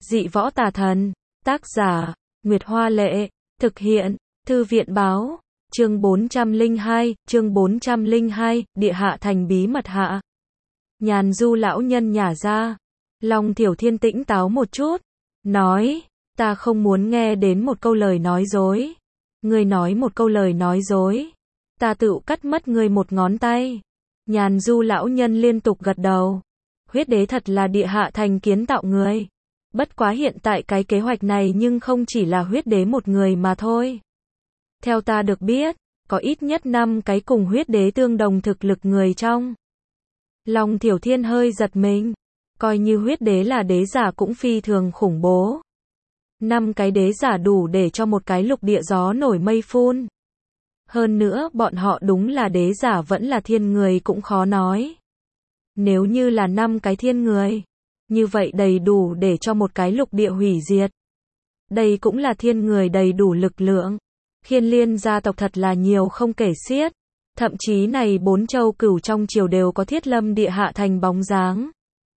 Dị võ tà thần. Tác giả, Nguyệt Hoa Lệ. Thực hiện, Thư viện Báo. Chương 402, Địa Hạ Thành bí mật hạ. Nhàn Du lão nhân nhả ra. Long Thiểu Thiên tĩnh táo một chút. Nói, ta không muốn nghe đến một câu lời nói dối. Ngươi nói một câu lời nói dối, ta tự cắt mất ngươi một ngón tay. Nhàn Du lão nhân liên tục gật đầu. Huyết đế thật là địa hạ thành kiến tạo người. Bất quá hiện tại cái kế hoạch này nhưng không chỉ là huyết đế một người mà thôi. Theo ta được biết, có ít nhất 5 cái cùng huyết đế tương đồng thực lực người trong. Long Thiểu Thiên hơi giật mình. Coi như huyết đế là đế giả cũng phi thường khủng bố. 5 cái đế giả đủ để cho một cái lục địa gió nổi mây phun. Hơn nữa bọn họ đúng là đế giả vẫn là thiên người cũng khó nói. Nếu như là 5 cái thiên người, như vậy đầy đủ để cho một cái lục địa hủy diệt. Đây cũng là thiên người đầy đủ lực lượng. Khiên Liên gia tộc thật là nhiều không kể xiết. Thậm chí này 4 châu cửu trong triều đều có thiết lâm địa hạ thành bóng dáng.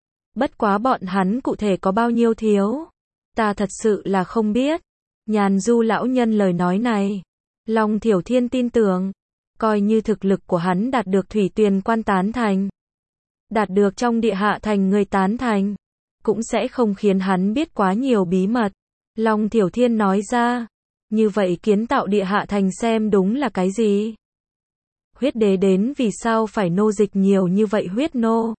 Bất quá bọn hắn cụ thể có bao nhiêu thiếu, ta thật sự là không biết. Nhàn Du lão nhân lời nói này, Long Thiểu Thiên tin tưởng, coi như thực lực của hắn đạt được thủy tuyền quan tán thành, đạt được trong địa hạ thành người tán thành, cũng sẽ không khiến hắn biết quá nhiều bí mật. Long Thiểu Thiên nói ra, như vậy kiến tạo địa hạ thành xem đúng là cái gì? Huyết đế đến vì sao phải nô dịch nhiều như vậy huyết nô?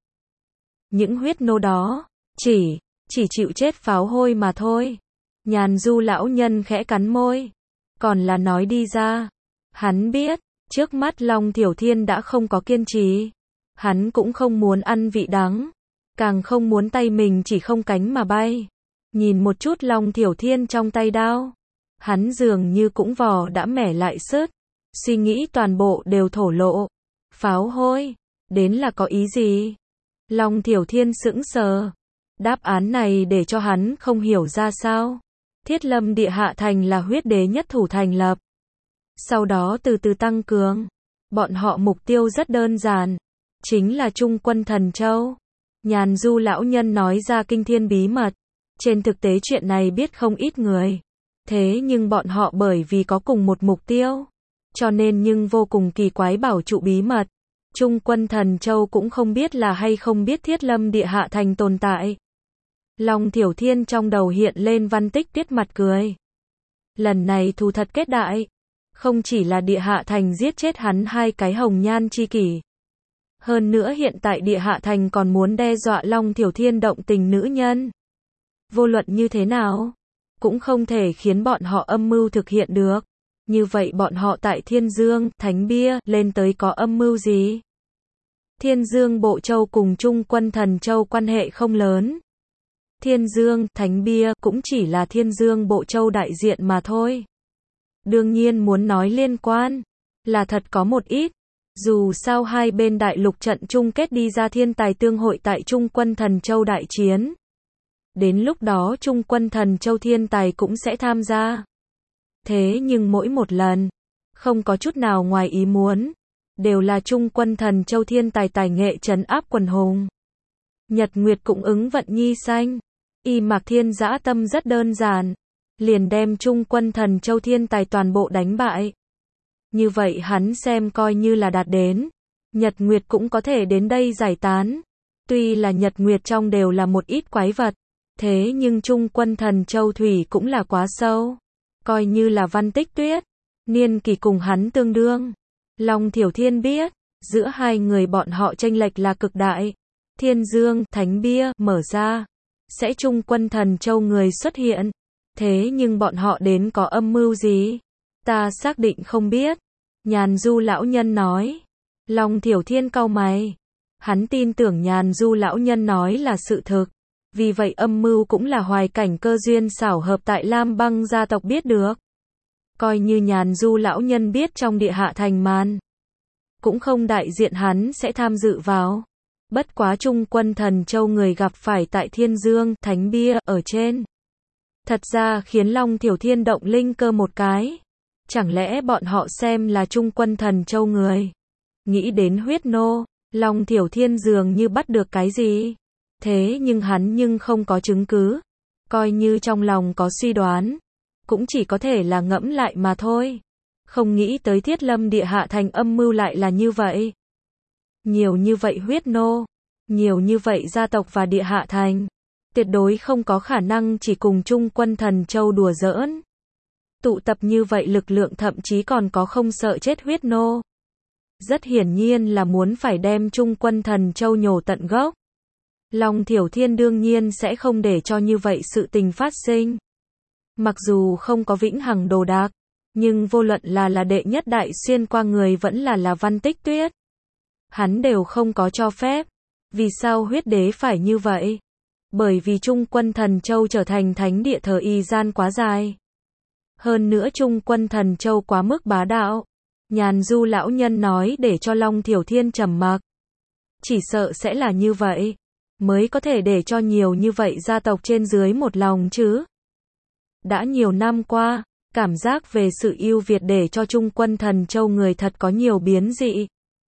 Những huyết nô đó, chỉ chịu chết pháo hôi mà thôi. Nhàn Du lão nhân khẽ cắn môi. Còn là nói đi ra. Hắn biết, trước mắt Long Thiểu Thiên đã không có kiên trì. Hắn cũng không muốn ăn vị đắng. Càng không muốn tay mình chỉ không cánh mà bay. Nhìn một chút Long Thiểu Thiên trong tay đao. Hắn dường như cũng vò đã mẻ lại sứt. Suy nghĩ toàn bộ đều thổ lộ. Pháo hôi, đến là có ý gì? Long Thiểu Thiên sững sờ. Đáp án này để cho hắn không hiểu ra sao. Thiết lâm địa hạ thành là huyết đế nhất thủ thành lập. Sau đó từ từ tăng cường. Bọn họ mục tiêu rất đơn giản. Chính là Trung Quân Thần Châu. Nhàn Du lão nhân nói ra kinh thiên bí mật. Trên thực tế chuyện này biết không ít người. Thế nhưng bọn họ bởi vì có cùng một mục tiêu. Cho nên nhưng vô cùng kỳ quái bảo trụ bí mật. Trung Quân Thần Châu cũng không biết là hay không biết thiết lâm địa hạ thành tồn tại. Long Thiểu Thiên trong đầu hiện lên Văn Tích Tuyết mặt cười. Lần này thù thật kết đại. Không chỉ là địa hạ thành giết chết hắn 2 cái hồng nhan chi kỷ. Hơn nữa hiện tại địa hạ thành còn muốn đe dọa Long Thiểu Thiên động tình nữ nhân. Vô luận như thế nào, cũng không thể khiến bọn họ âm mưu thực hiện được. Như vậy bọn họ tại Thiên Dương, Thánh Bia, lên tới có âm mưu gì? Thiên Dương Bộ Châu cùng Trung Quân Thần Châu quan hệ không lớn. Thiên Dương, Thánh Bia cũng chỉ là Thiên Dương Bộ Châu đại diện mà thôi. Đương nhiên muốn nói liên quan, là thật có một ít. Dù sao hai bên đại lục trận chung kết đi ra thiên tài tương hội tại Trung Quân Thần Châu đại chiến. Đến lúc đó Trung Quân Thần Châu thiên tài cũng sẽ tham gia. Thế nhưng mỗi một lần, không có chút nào ngoài ý muốn, đều là Trung Quân Thần Châu thiên tài tài nghệ trấn áp quần hùng. Nhật Nguyệt cũng ứng vận nhi xanh. Y Mạc Thiên dã tâm rất đơn giản, liền đem Trung Quân Thần Châu thiên tài toàn bộ đánh bại. Như vậy hắn xem coi như là đạt đến. Nhật Nguyệt cũng có thể đến đây giải tán. Tuy là Nhật Nguyệt trong đều là một ít quái vật, thế nhưng Trung Quân Thần Châu thủy cũng là quá sâu. Coi như là Văn Tích Tuyết, niên kỳ cùng hắn tương đương. Long Thiểu Thiên biết, giữa hai người bọn họ chênh lệch là cực đại. Thiên Dương, Thánh Bia, mở ra, sẽ Trung Quân Thần Châu người xuất hiện. Thế nhưng bọn họ đến có âm mưu gì? Ta xác định không biết. Nhàn Du lão nhân nói. Long Thiểu Thiên cau mày. Hắn tin tưởng Nhàn Du lão nhân nói là sự thực. Vì vậy âm mưu cũng là Hoài Cảnh cơ duyên xảo hợp tại Lam Băng gia tộc biết được. Coi như Nhàn Du lão nhân biết trong địa hạ thành màn, cũng không đại diện hắn sẽ tham dự vào. Bất quá Trung Quân Thần Châu người gặp phải tại Thiên Dương, Thánh Bia, ở trên. Thật ra khiến Long Thiểu Thiên động linh cơ một cái. Chẳng lẽ bọn họ xem là Trung Quân Thần Châu người? Nghĩ đến huyết nô, Long Thiểu Thiên dường như bắt được cái gì? Thế nhưng hắn nhưng không có chứng cứ. Coi như trong lòng có suy đoán, cũng chỉ có thể là ngẫm lại mà thôi. Không nghĩ tới Thiết Lâm Địa Hạ Thành âm mưu lại là như vậy. Nhiều như vậy huyết nô, nhiều như vậy gia tộc và Địa Hạ Thành, tuyệt đối không có khả năng chỉ cùng chung quân Thần Châu đùa giỡn. Tụ tập như vậy lực lượng thậm chí còn có không sợ chết huyết nô. Rất hiển nhiên là muốn phải đem chung quân Thần Châu nhổ tận gốc. Long Thiểu Thiên đương nhiên sẽ không để cho như vậy sự tình phát sinh. Mặc dù không có vĩnh hằng đồ đạc, nhưng vô luận là đệ nhất đại xuyên qua người vẫn là Văn Tích Tuyết. Hắn đều không có cho phép. Vì sao huyết đế phải như vậy? Bởi vì chung quân Thần Châu trở thành thánh địa thời gian quá dài. Hơn nữa chung quân Thần Châu quá mức bá đạo. Nhàn Du lão nhân nói để cho Long Thiểu Thiên trầm mặc. Chỉ sợ sẽ là như vậy, mới có thể để cho nhiều như vậy gia tộc trên dưới một lòng chứ. Đã nhiều năm qua, cảm giác về sự ưu việt để cho chung quân Thần Châu người thật có nhiều biến dị.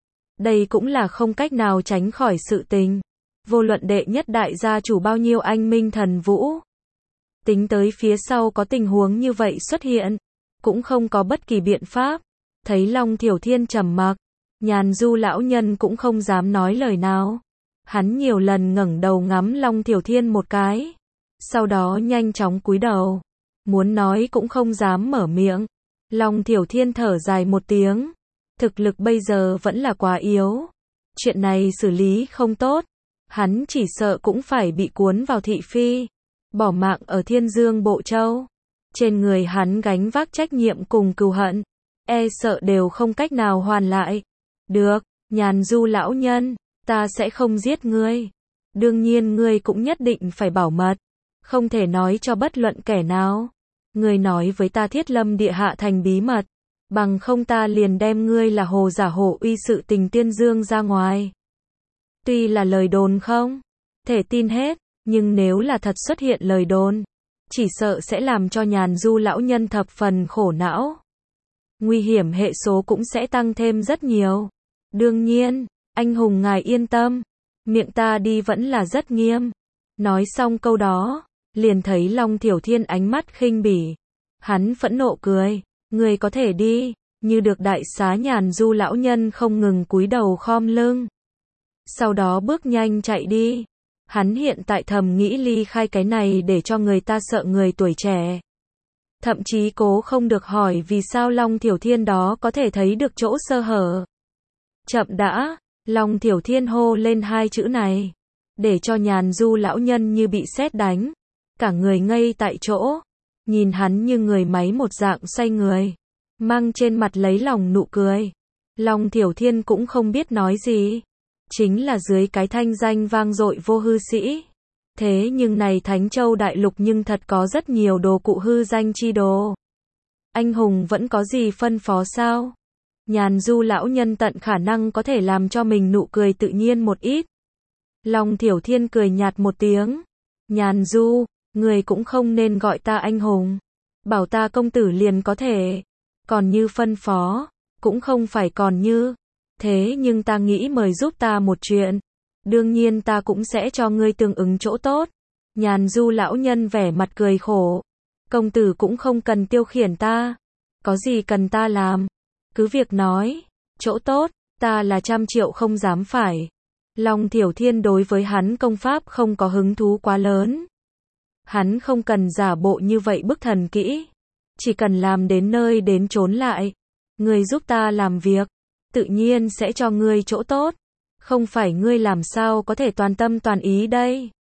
Đây cũng là không cách nào tránh khỏi sự tình. Vô luận đệ nhất đại gia chủ bao nhiêu anh minh thần vũ. Tính tới phía sau có tình huống như vậy xuất hiện, cũng không có bất kỳ biện pháp. Thấy Long Thiểu Thiên trầm mặc, Nhàn Du lão nhân cũng không dám nói lời nào. Hắn nhiều lần ngẩng đầu ngắm Long Thiểu Thiên một cái, sau đó nhanh chóng cúi đầu, muốn nói cũng không dám mở miệng. Long Thiểu Thiên thở dài một tiếng, thực lực bây giờ vẫn là quá yếu, chuyện này xử lý không tốt, hắn chỉ sợ cũng phải bị cuốn vào thị phi, bỏ mạng ở Thiên Dương Bộ Châu. Trên người hắn gánh vác trách nhiệm cùng cừu hận, e sợ đều không cách nào hoàn lại. Được, Nhàn Du lão nhân, ta sẽ không giết ngươi. Đương nhiên ngươi cũng nhất định phải bảo mật, không thể nói cho bất luận kẻ nào. Ngươi nói với ta Thiết Lâm Địa Hạ Thành bí mật, bằng không ta liền đem ngươi là hồ giả hổ uy sự tình tuyên dương ra ngoài. Tuy là lời đồn không thể tin hết, nhưng nếu là thật xuất hiện lời đồn, chỉ sợ sẽ làm cho Nhàn Du lão nhân thập phần khổ não. Nguy hiểm hệ số cũng sẽ tăng thêm rất nhiều. Đương nhiên, anh hùng ngài yên tâm, miệng ta đi vẫn là rất nghiêm. Nói xong câu đó, liền thấy Long Thiểu Thiên ánh mắt khinh bỉ. Hắn phẫn nộ cười, người có thể đi, như được đại xá. Nhàn Du lão nhân không ngừng cúi đầu khom lưng. Sau đó bước nhanh chạy đi. Hắn hiện tại thầm nghĩ ly khai cái này để cho người ta sợ người tuổi trẻ. Thậm chí cố không được hỏi vì sao Long Thiểu Thiên đó có thể thấy được chỗ sơ hở. Chậm đã, Long Thiểu Thiên hô lên hai chữ này, để cho Nhàn Du lão nhân như bị sét đánh, cả người ngây tại chỗ, nhìn hắn như người máy một dạng xoay người, mang trên mặt lấy lòng nụ cười. Long Thiểu Thiên cũng không biết nói gì, chính là dưới cái thanh danh vang dội vô hư sĩ. Thế nhưng này Thánh Châu Đại Lục nhưng thật có rất nhiều đồ cụ hư danh chi đồ. Anh hùng vẫn có gì phân phó sao? Nhàn Du lão nhân tận khả năng có thể làm cho mình nụ cười tự nhiên một ít. Long Thiểu Thiên cười nhạt một tiếng. Nhàn Du, người cũng không nên gọi ta anh hùng. Bảo ta công tử liền có thể. Còn như phân phó, cũng không phải còn như. Thế nhưng ta nghĩ mời giúp ta một chuyện. Đương nhiên ta cũng sẽ cho ngươi tương ứng chỗ tốt. Nhàn Du lão nhân vẻ mặt cười khổ. Công tử cũng không cần tiêu khiển ta. Có gì cần ta làm? Cứ việc nói. Chỗ tốt, ta là 100 triệu không dám phải. Long Thiểu Thiên đối với hắn công pháp không có hứng thú quá lớn. Hắn không cần giả bộ như vậy bức thần kỹ. Chỉ cần làm đến nơi đến chốn lại. Ngươi giúp ta làm việc, tự nhiên sẽ cho ngươi chỗ tốt. Không phải ngươi làm sao có thể toàn tâm toàn ý đây.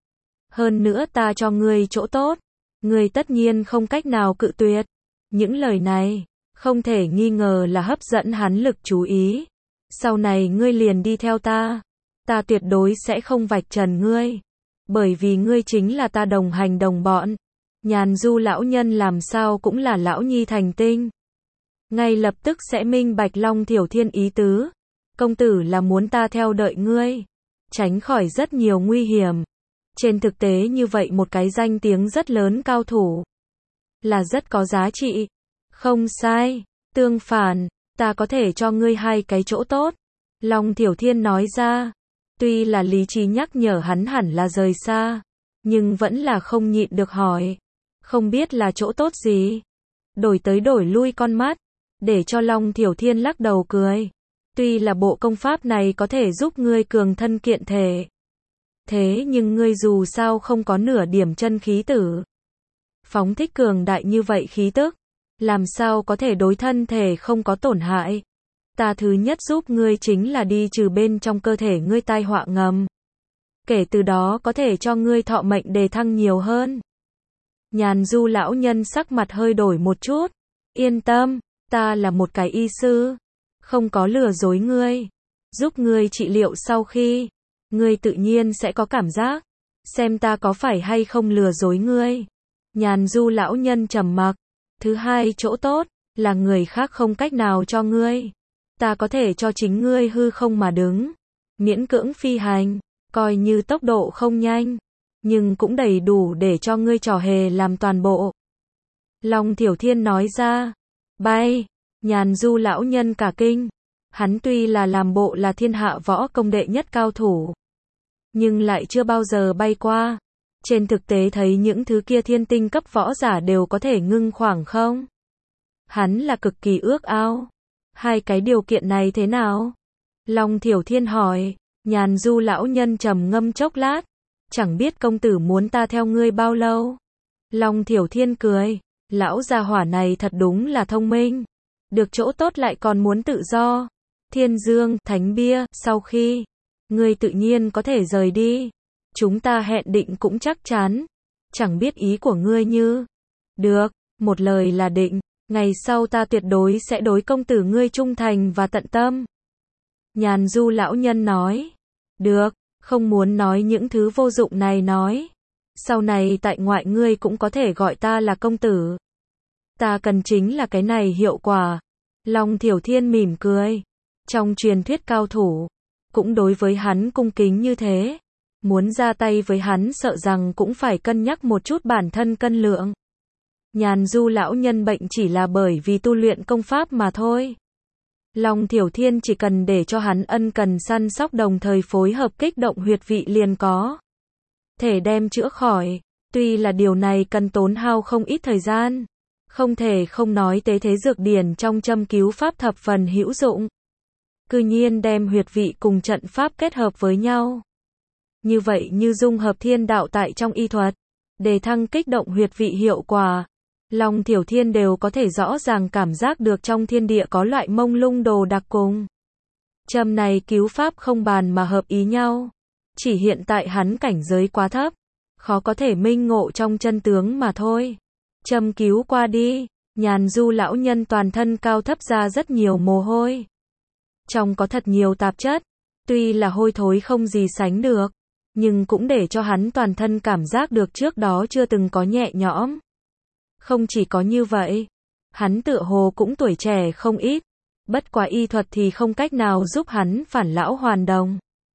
Hơn nữa ta cho ngươi chỗ tốt, ngươi tất nhiên không cách nào cự tuyệt. Những lời này, không thể nghi ngờ là hấp dẫn hắn lực chú ý. Sau này ngươi liền đi theo ta. Ta tuyệt đối sẽ không vạch trần ngươi. Bởi vì ngươi chính là ta đồng hành đồng bọn. Nhàn Du lão nhân làm sao cũng là lão nhi thành tinh. Ngay lập tức sẽ minh bạch Long Thiểu Thiên ý tứ. Công tử là muốn ta theo đợi ngươi, tránh khỏi rất nhiều nguy hiểm. Trên thực tế như vậy một cái danh tiếng rất lớn cao thủ, là rất có giá trị. Không sai, tương phản, ta có thể cho ngươi hai cái chỗ tốt. Long Thiểu Thiên nói ra, tuy là lý trí nhắc nhở hắn hẳn là rời xa. nhưng vẫn là không nhịn được hỏi. Không biết là chỗ tốt gì? Đổi tới đổi lui con mắt, để cho Long Thiểu Thiên lắc đầu cười. Tuy là bộ công pháp này có thể giúp ngươi cường thân kiện thể, thế nhưng ngươi dù sao không có nửa điểm chân khí tử. Phóng thích cường đại như vậy khí tức, làm sao có thể đối thân thể không có tổn hại. Ta thứ nhất giúp ngươi chính là đi trừ bên trong cơ thể ngươi tai họa ngầm. Kể từ đó có thể cho ngươi thọ mệnh đề thăng nhiều hơn. Nhàn Du lão nhân sắc mặt hơi đổi một chút. Yên tâm, ta là một cái y sư, không có lừa dối ngươi. Giúp ngươi trị liệu sau khi, ngươi tự nhiên sẽ có cảm giác, xem ta có phải hay không lừa dối ngươi. Nhàn Du lão nhân trầm mặc. Thứ hai chỗ tốt, là người khác không cách nào cho ngươi. Ta có thể cho chính ngươi hư không mà đứng. Miễn cưỡng phi hành, coi như tốc độ không nhanh, nhưng cũng đầy đủ để cho ngươi trò hề làm toàn bộ. Long Thiểu Thiên nói ra. Bay, Nhàn Du lão nhân cả kinh. Hắn tuy là làm bộ là thiên hạ võ công đệ nhất cao thủ, nhưng lại chưa bao giờ bay qua. Trên thực tế thấy những thứ kia thiên tinh cấp võ giả đều có thể ngưng khoảng không. Hắn là cực kỳ ước ao. Hai cái điều kiện này thế nào? Long Thiểu Thiên hỏi. Nhàn Du lão nhân trầm ngâm chốc lát. Chẳng biết công tử muốn ta theo ngươi bao lâu? Long Thiểu Thiên cười. Lão gia hỏa này thật đúng là thông minh. Được chỗ tốt lại còn muốn tự do. Thiên Dương, Thánh Bia, sau khi ngươi tự nhiên có thể rời đi. Chúng ta hẹn định cũng chắc chắn. Chẳng biết ý của ngươi như. Được, một lời là định. Ngày sau ta tuyệt đối sẽ đối công tử ngươi trung thành và tận tâm. Nhàn Du lão nhân nói. Được, không muốn nói những thứ vô dụng này nói. Sau này tại ngoại ngươi cũng có thể gọi ta là công tử. Ta cần chính là cái này hiệu quả. Long Thiểu Thiên mỉm cười. Trong truyền thuyết cao thủ, cũng đối với hắn cung kính như thế. Muốn ra tay với hắn sợ rằng cũng phải cân nhắc một chút bản thân cân lượng. Nhàn Du lão nhân bệnh chỉ là bởi vì tu luyện công pháp mà thôi. Long Thiểu Thiên chỉ cần để cho hắn ân cần săn sóc đồng thời phối hợp kích động huyệt vị liền có thể đem chữa khỏi. Tuy là điều này cần tốn hao không ít thời gian. Không thể không nói tế thế dược điển trong châm cứu pháp thập phần hữu dụng. Cư nhiên đem huyệt vị cùng trận pháp kết hợp với nhau. Như vậy như dung hợp thiên đạo tại trong y thuật, đề thăng kích động huyệt vị hiệu quả. Long Thiểu Thiên đều có thể rõ ràng cảm giác được trong thiên địa có loại mông lung đồ đặc cùng. Châm này cứu pháp không bàn mà hợp ý nhau. Chỉ hiện tại hắn cảnh giới quá thấp, khó có thể minh ngộ trong chân tướng mà thôi. Châm cứu qua đi, Nhàn Du lão nhân toàn thân cao thấp ra rất nhiều mồ hôi. Trong có thật nhiều tạp chất, tuy là hôi thối không gì sánh được, nhưng cũng để cho hắn toàn thân cảm giác được trước đó chưa từng có nhẹ nhõm. Không chỉ có như vậy, hắn tựa hồ cũng tuổi trẻ không ít, bất quá y thuật thì không cách nào giúp hắn phản lão hoàn đồng.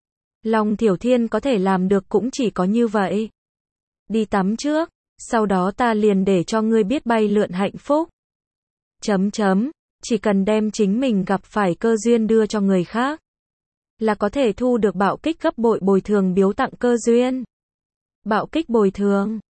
Long Thiểu Thiên có thể làm được cũng chỉ có như vậy. Đi tắm trước, sau đó ta liền để cho ngươi biết bay lượn hạnh phúc. Chỉ cần đem chính mình gặp phải cơ duyên đưa cho người khác, là có thể thu được bạo kích gấp bội bồi thường biếu tặng cơ duyên. Bạo kích bồi thường.